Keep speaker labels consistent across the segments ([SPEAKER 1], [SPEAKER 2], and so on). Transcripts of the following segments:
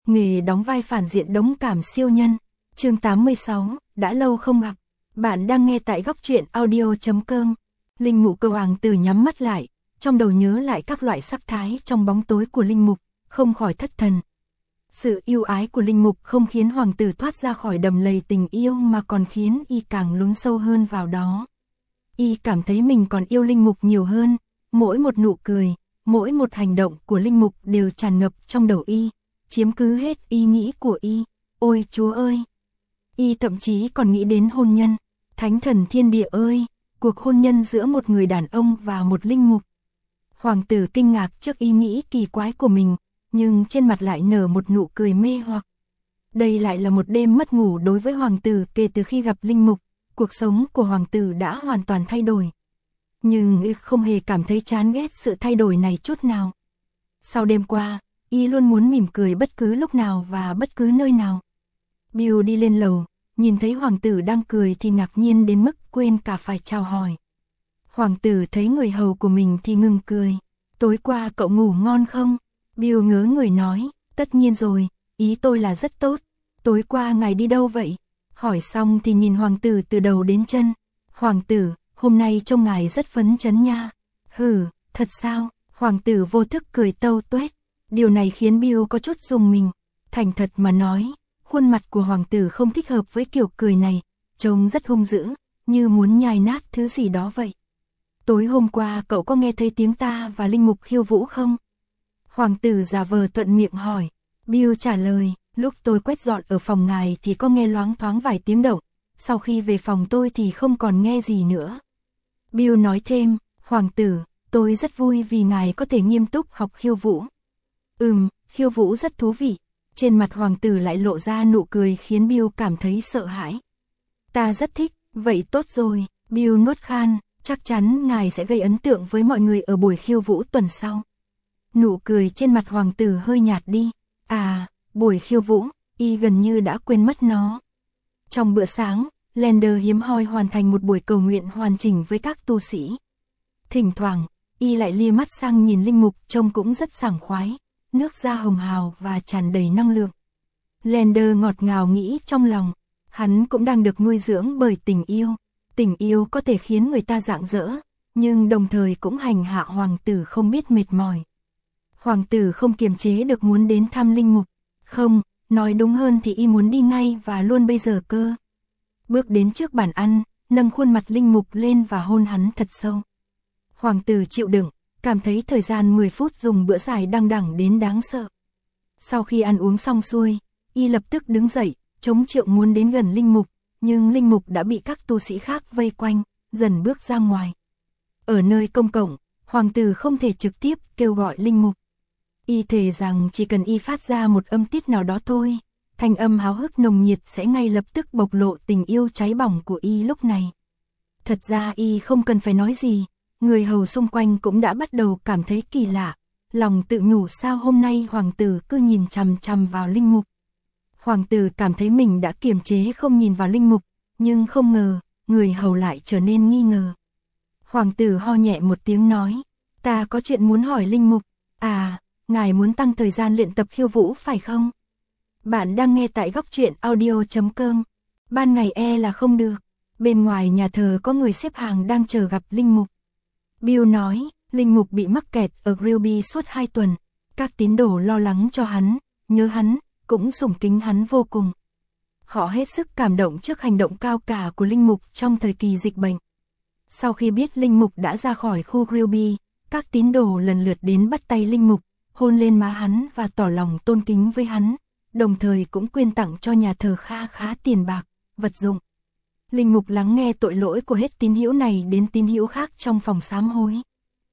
[SPEAKER 1] Nghề đóng vai phản diện đống cảm siêu nhân. Chương 86, đã lâu không gặp. Bạn đang nghe tại góc truyện audio.com. Linh Mục Cầu Hoàng Tử nhắm mắt lại, trong đầu nhớ lại các loại sắc thái trong bóng tối của Linh Mục, không khỏi thất thần. Sự yêu ái của Linh Mục không khiến Hoàng Tử thoát ra khỏi đầm lầy tình yêu mà còn khiến y càng lún sâu hơn vào đó. Y cảm thấy mình còn yêu Linh Mục nhiều hơn, mỗi một nụ cười, mỗi một hành động của Linh Mục đều tràn ngập trong đầu y, chiếm cứ hết ý nghĩ của y. Ôi Chúa ơi! Y thậm chí còn nghĩ đến hôn nhân. Thánh thần thiên địa ơi! Cuộc hôn nhân giữa một người đàn ông và một linh mục. Hoàng tử kinh ngạc trước ý nghĩ kỳ quái của mình, nhưng trên mặt lại nở một nụ cười mê hoặc. Đây lại là một đêm mất ngủ đối với hoàng tử kể từ khi gặp linh mục, cuộc sống của hoàng tử đã hoàn toàn thay đổi. Nhưng y không hề cảm thấy chán ghét sự thay đổi này chút nào. Sau đêm qua, y luôn muốn mỉm cười bất cứ lúc nào và bất cứ nơi nào. Bill đi lên lầu, nhìn thấy hoàng tử đang cười thì ngạc nhiên đến mức quên cả phải chào hỏi. Hoàng tử thấy người hầu của mình thì ngừng cười. Tối qua cậu ngủ ngon không? Bill ngớ người nói, tất nhiên rồi, ý tôi là rất tốt. Tối qua ngài đi đâu vậy? Hỏi xong thì nhìn hoàng tử từ đầu đến chân. Hoàng tử, hôm nay trông ngài rất phấn chấn nha. Hừ, thật sao? Hoàng tử vô thức cười tâu tuét. Điều này khiến Bill có chút rùng mình. Thành thật mà nói, khuôn mặt của hoàng tử không thích hợp với kiểu cười này, trông rất hung dữ, như muốn nhai nát thứ gì đó vậy. Tối hôm qua cậu có nghe thấy tiếng ta và linh mục khiêu vũ không? Hoàng tử giả vờ thuận miệng hỏi. Bill trả lời, lúc tôi quét dọn ở phòng ngài thì có nghe loáng thoáng vài tiếng động, sau khi về phòng tôi thì không còn nghe gì nữa. Bill nói thêm, hoàng tử, tôi rất vui vì ngài có thể nghiêm túc học khiêu vũ. Khiêu vũ rất thú vị. Trên mặt hoàng tử lại lộ ra nụ cười khiến Bill cảm thấy sợ hãi. Ta rất thích, vậy tốt rồi. Bill nuốt khan, chắc chắn ngài sẽ gây ấn tượng với mọi người ở buổi khiêu vũ tuần sau. Nụ cười trên mặt hoàng tử hơi nhạt đi. Buổi khiêu vũ, y gần như đã quên mất nó. Trong bữa sáng, Lander hiếm hoi hoàn thành một buổi cầu nguyện hoàn chỉnh với các tu sĩ. Thỉnh thoảng, y lại lia mắt sang nhìn linh mục trông cũng rất sảng khoái, nước da hồng hào và tràn đầy năng lượng. Lander ngọt ngào nghĩ trong lòng, hắn cũng đang được nuôi dưỡng bởi tình yêu. Tình yêu có thể khiến người ta rạng rỡ, nhưng đồng thời cũng hành hạ hoàng tử không biết mệt mỏi. Hoàng tử không kiềm chế được muốn đến thăm linh mục. Không, nói đúng hơn thì y muốn đi ngay và luôn bây giờ cơ. Bước đến trước bàn ăn, nâng khuôn mặt linh mục lên và hôn hắn thật sâu. Hoàng tử chịu đựng, cảm thấy thời gian 10 phút dùng bữa dài đăng đẳng đến đáng sợ. Sau khi ăn uống xong xuôi, y lập tức đứng dậy, chống triệu muốn đến gần linh mục, nhưng linh mục đã bị các tu sĩ khác vây quanh, dần bước ra ngoài. Ở nơi công cộng, hoàng tử không thể trực tiếp kêu gọi linh mục. Y thề rằng chỉ cần y phát ra một âm tiết nào đó thôi, thanh âm háo hức nồng nhiệt sẽ ngay lập tức bộc lộ tình yêu cháy bỏng của y lúc này. Thật ra y không cần phải nói gì, người hầu xung quanh cũng đã bắt đầu cảm thấy kỳ lạ, lòng tự nhủ sao hôm nay hoàng tử cứ nhìn chằm chằm vào linh mục. Hoàng tử cảm thấy mình đã kiềm chế không nhìn vào linh mục, nhưng không ngờ, người hầu lại trở nên nghi ngờ. Hoàng tử ho nhẹ một tiếng nói, ta có chuyện muốn hỏi linh mục. Ngài muốn tăng thời gian luyện tập khiêu vũ phải không? Bạn đang nghe tại góc truyện audio.com. Ban ngày là không được. Bên ngoài nhà thờ có người xếp hàng đang chờ gặp linh mục. Bill nói, linh mục bị mắc kẹt ở Grilby suốt 2 tuần. Các tín đồ lo lắng cho hắn, nhớ hắn, cũng sủng kính hắn vô cùng. Họ hết sức cảm động trước hành động cao cả của linh mục trong thời kỳ dịch bệnh. Sau khi biết linh mục đã ra khỏi khu Grilby, các tín đồ lần lượt đến bắt tay linh mục, hôn lên má hắn và tỏ lòng tôn kính với hắn, đồng thời cũng quyên tặng cho nhà thờ khá tiền bạc, vật dụng. Linh mục lắng nghe tội lỗi của hết tín hữu này đến tín hữu khác trong phòng sám hối.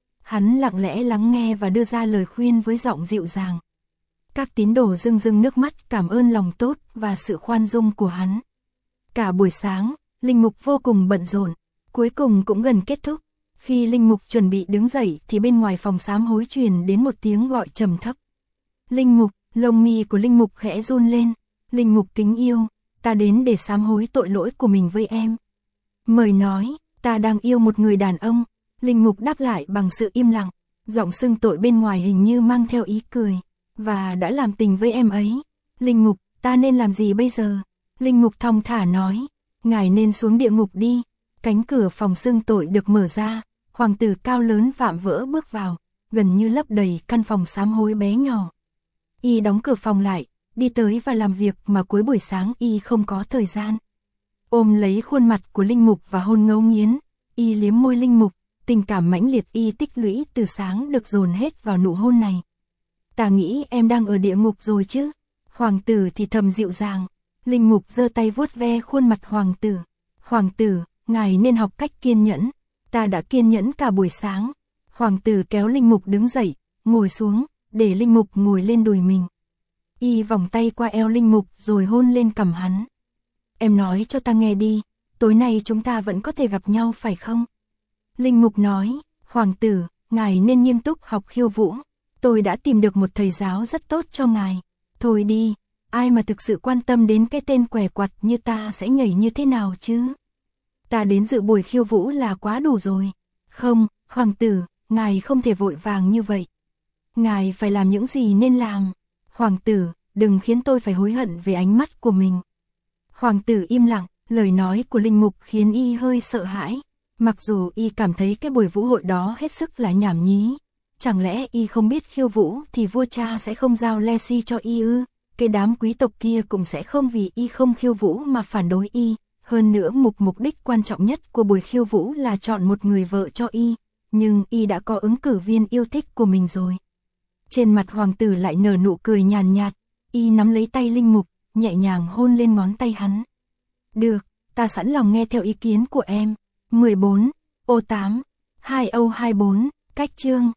[SPEAKER 1] Hắn lặng lẽ lắng nghe và đưa ra lời khuyên với giọng dịu dàng. Các tín đồ rưng rưng nước mắt cảm ơn lòng tốt và sự khoan dung của hắn. Cả buổi sáng, linh mục vô cùng bận rộn, cuối cùng cũng gần kết thúc. Khi linh mục chuẩn bị đứng dậy thì bên ngoài phòng sám hối truyền đến một tiếng gọi trầm thấp. Linh mục, lông mi của linh mục khẽ run lên. Linh mục kính yêu, ta đến để sám hối tội lỗi của mình với em. Mời nói, ta đang yêu một người đàn ông. Linh mục đáp lại bằng sự im lặng, giọng xưng tội bên ngoài hình như mang theo ý cười. Và đã làm tình với em ấy. Linh mục, ta nên làm gì bây giờ? Linh mục thong thả nói, ngài nên xuống địa ngục đi. Cánh cửa phòng xưng tội được mở ra, hoàng tử cao lớn vạm vỡ bước vào, gần như lấp đầy căn phòng sám hối bé nhỏ. Y đóng cửa phòng lại, đi tới và làm việc mà cuối buổi sáng y không có thời gian. Ôm lấy khuôn mặt của linh mục và hôn ngấu nghiến, y liếm môi linh mục, tình cảm mãnh liệt y tích lũy từ sáng được dồn hết vào nụ hôn này. Ta nghĩ em đang ở địa ngục rồi chứ? Hoàng tử thì thầm dịu dàng. Linh mục giơ tay vuốt ve khuôn mặt hoàng tử. Hoàng tử, ngài nên học cách kiên nhẫn. Ta đã kiên nhẫn cả buổi sáng. Hoàng tử kéo linh mục đứng dậy, ngồi xuống, để linh mục ngồi lên đùi mình. Y vòng tay qua eo linh mục rồi hôn lên cằm hắn. Em nói cho ta nghe đi, tối nay chúng ta vẫn có thể gặp nhau phải không? Linh mục nói, hoàng tử, ngài nên nghiêm túc học khiêu vũ. Tôi đã tìm được một thầy giáo rất tốt cho ngài. Thôi đi, ai mà thực sự quan tâm đến cái tên què quặt như ta sẽ nhảy như thế nào chứ? Ta đến dự buổi khiêu vũ là quá đủ rồi. Không, hoàng tử, ngài không thể vội vàng như vậy. Ngài phải làm những gì nên làm. Hoàng tử, đừng khiến tôi phải hối hận về ánh mắt của mình. Hoàng tử im lặng, lời nói của linh mục khiến y hơi sợ hãi. Mặc dù y cảm thấy cái buổi vũ hội đó hết sức là nhảm nhí. Chẳng lẽ y không biết khiêu vũ thì vua cha sẽ không giao lesi cho y ư? Cái đám quý tộc kia cũng sẽ không vì y không khiêu vũ mà phản đối y. Hơn nữa mục đích quan trọng nhất của buổi khiêu vũ là chọn một người vợ cho y. Nhưng y đã có ứng cử viên yêu thích của mình rồi. Trên mặt hoàng tử lại nở nụ cười nhàn nhạt. Y nắm lấy tay linh mục, nhẹ nhàng hôn lên ngón tay hắn. Được, ta sẵn lòng nghe theo ý kiến của em. 14, ô 8, 2 âu 24, cách chương.